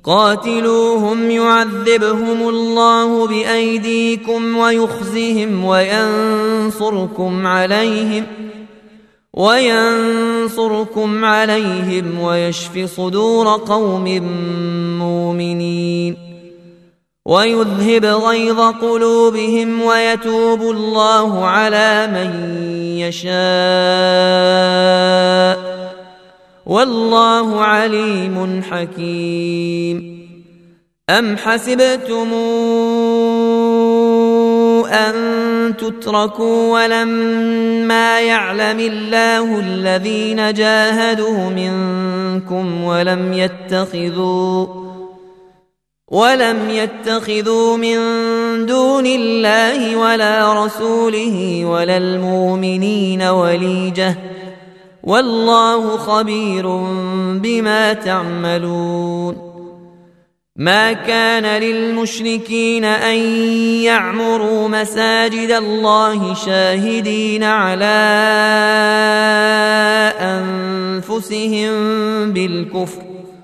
قاتلوهم يعذبهم الله بأيديكم ويخزهم وينصركم عليهم ويشف صدور قوم مؤمنين ويذهب غيظ قلوبهم ويتوب الله على من يشاء والله عليم حكيم. أم حسبتم أن تتركوا ولما يعلم الله الذين جاهدوا منكم ولم يتخذوا من دون الله ولا رسوله ولا المؤمنين وليجة والله خبير بما تعملون. ما كان للمشركين أن يعمروا مساجد الله شاهدين على أنفسهم بالكفر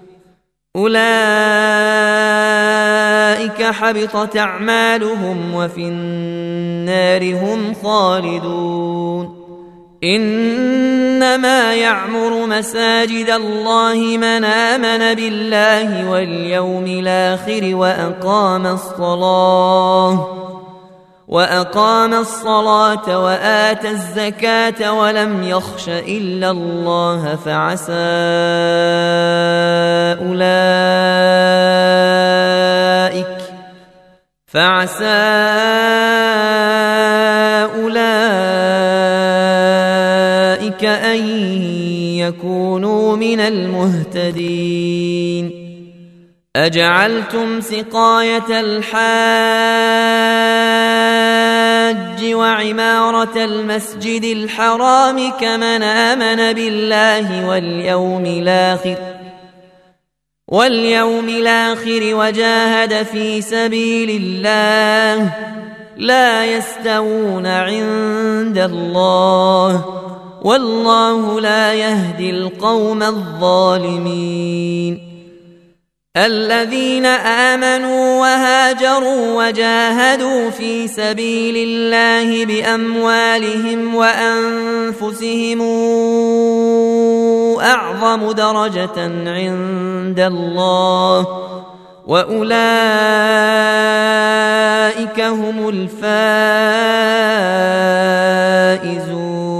أولئك حبطت أعمالهم وفي النار هم خالدون. إنما يعمر مساجد الله من آمن بالله واليوم الآخر وأقام الصلاة وآتى الزكاة ولم يخش إلا الله فعسى أولئك أن يكونوا من المهتدين. أجعلتم سقاية الحاج وعمارة المسجد الحرام كمن آمن بالله واليوم الآخر وجاهد في سبيل الله لا يستوون عند الله والله لا يهدي القوم الظالمين. الذين آمنوا وهاجروا وجاهدوا في سبيل الله بأموالهم وأنفسهم أعظم درجة عند الله وأولئك هم الفائزون.